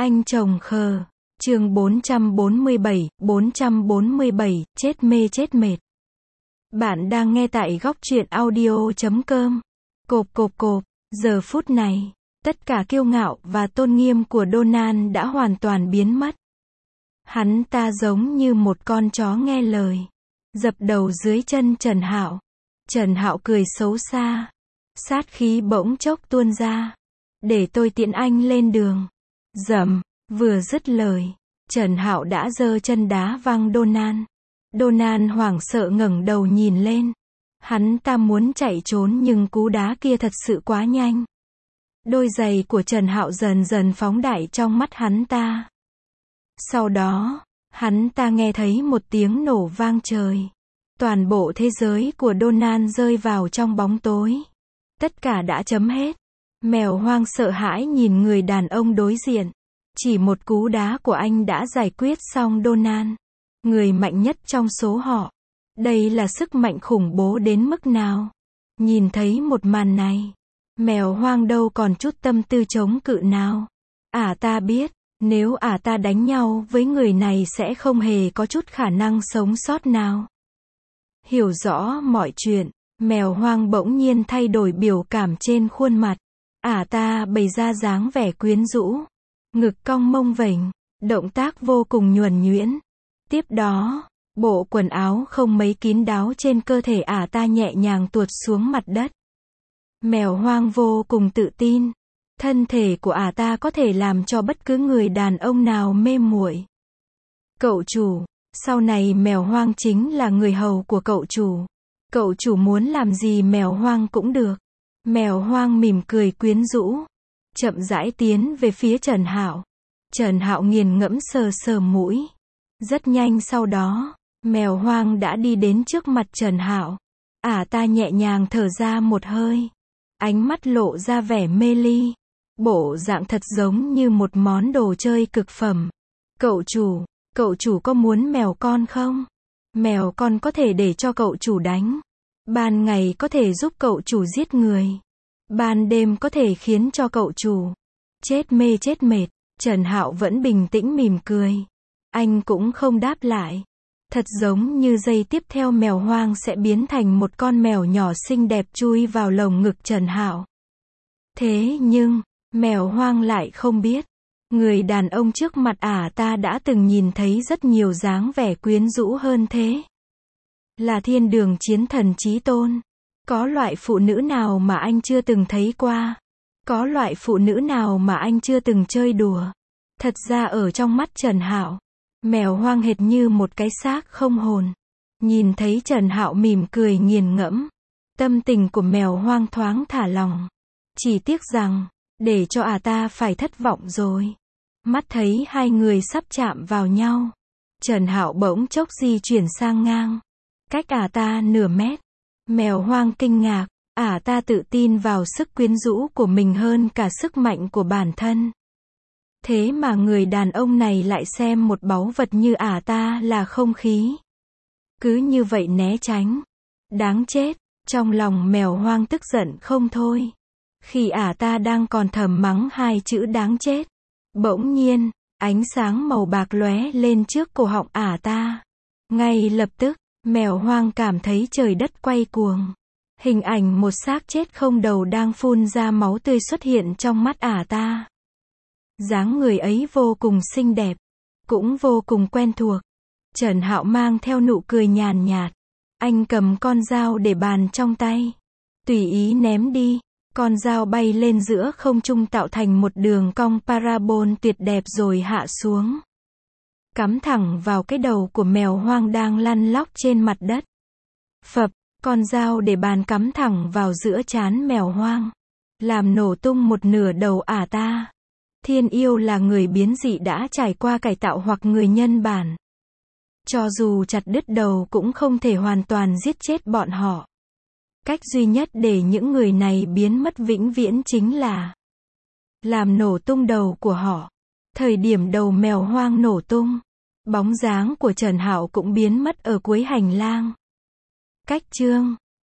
Anh chồng khờ. Chương 447, chết mê chết mệt. Bạn đang nghe tại góc truyện audio.com. Cộp. Giờ phút này, tất cả kiêu ngạo và tôn nghiêm của Donald đã hoàn toàn biến mất. Hắn ta giống như một con chó nghe lời, dập đầu dưới chân Trần Hạo. Trần Hạo cười xấu xa, sát khí bỗng chốc tuôn ra. Để tôi tiễn anh lên đường. Dầm, vừa dứt lời, Trần Hạo đã giơ chân đá văng Donald. Donald hoảng sợ ngẩng đầu nhìn lên. Hắn ta muốn chạy trốn nhưng cú đá kia thật sự quá nhanh. Đôi giày của Trần Hạo dần dần phóng đại trong mắt hắn ta. Sau đó, hắn ta nghe thấy một tiếng nổ vang trời. Toàn bộ thế giới của Donald rơi vào trong bóng tối. Tất cả đã chấm hết. Mèo hoang sợ hãi nhìn người đàn ông đối diện. Chỉ một cú đá của anh đã giải quyết xong Donald, người mạnh nhất trong số họ. Đây là sức mạnh khủng bố đến mức nào? Nhìn thấy một màn này, mèo hoang đâu còn chút tâm tư chống cự nào. Ta biết, nếu ta đánh nhau với người này sẽ không hề có chút khả năng sống sót nào. Hiểu rõ mọi chuyện, mèo hoang bỗng nhiên thay đổi biểu cảm trên khuôn mặt. Ta bày ra dáng vẻ quyến rũ, ngực cong mông vểnh, động tác vô cùng nhuần nhuyễn. Tiếp đó, bộ quần áo không mấy kín đáo trên cơ thể ta nhẹ nhàng tuột xuống mặt đất. Mèo hoang vô cùng tự tin. Thân thể của ta có thể làm cho bất cứ người đàn ông nào mê muội. Cậu chủ, sau này mèo hoang chính là người hầu của cậu chủ. Cậu chủ muốn làm gì mèo hoang cũng được. Mèo hoang mỉm cười quyến rũ, chậm rãi tiến về phía Trần Hạo. Trần Hạo nghiền ngẫm sờ sờ mũi. Rất nhanh sau đó, mèo hoang đã đi đến trước mặt Trần Hạo. Ta nhẹ nhàng thở ra một hơi. Ánh mắt lộ ra vẻ mê ly. Bộ dạng thật giống như một món đồ chơi cực phẩm. Cậu chủ có muốn mèo con không? Mèo con có thể để cho cậu chủ đánh. Ban ngày có thể giúp cậu chủ giết người. Ban đêm có thể khiến cho cậu chủ chết mê chết mệt. Trần Hạo vẫn bình tĩnh mỉm cười. Anh cũng không đáp lại. Thật giống như giây tiếp theo mèo hoang sẽ biến thành một con mèo nhỏ xinh đẹp chui vào lồng ngực Trần Hạo. Thế nhưng, mèo hoang lại không biết. Người đàn ông trước mặt ta đã từng nhìn thấy rất nhiều dáng vẻ quyến rũ hơn thế. Là thiên đường chiến thần chí tôn. Có loại phụ nữ nào mà anh chưa từng thấy qua? Có loại phụ nữ nào mà anh chưa từng chơi đùa? Thật ra ở trong mắt Trần Hạo, mèo hoang hệt như một cái xác không hồn. Nhìn thấy Trần Hạo mỉm cười nghiền ngẫm, tâm tình của mèo hoang thoáng thả lỏng. Chỉ tiếc rằng, để cho ta phải thất vọng rồi. Mắt thấy hai người sắp chạm vào nhau, Trần Hạo bỗng chốc di chuyển sang ngang, cách ta nửa mét. Mèo hoang kinh ngạc, ta tự tin vào sức quyến rũ của mình hơn cả sức mạnh của bản thân. Thế mà người đàn ông này lại xem một báu vật như ta là không khí. Cứ như vậy né tránh. Đáng chết, trong lòng mèo hoang tức giận không thôi. Khi ta đang còn thầm mắng hai chữ đáng chết, bỗng nhiên, ánh sáng màu bạc lóe lên trước cổ họng ta. Ngay lập tức, mèo hoang cảm thấy trời đất quay cuồng. Hình ảnh một xác chết không đầu đang phun ra máu tươi xuất hiện trong mắt ta. Dáng người ấy vô cùng xinh đẹp, cũng vô cùng quen thuộc. Trần Hạo mang theo nụ cười nhàn nhạt. Anh cầm con dao để bàn trong tay, tùy ý ném đi. Con dao bay lên giữa không trung tạo thành một đường cong parabol tuyệt đẹp rồi hạ xuống. Cắm thẳng vào cái đầu của mèo hoang đang lăn lóc trên mặt đất. Phập, con dao để bàn cắm thẳng vào giữa trán mèo hoang, làm nổ tung một nửa đầu ta. Thiên yêu là người biến dị đã trải qua cải tạo hoặc người nhân bản. Cho dù chặt đứt đầu cũng không thể hoàn toàn giết chết bọn họ. Cách duy nhất để những người này biến mất vĩnh viễn chính là làm nổ tung đầu của họ. Thời điểm đầu mèo hoang nổ tung, bóng dáng của Trần Hạo cũng biến mất ở cuối hành lang. Cách chương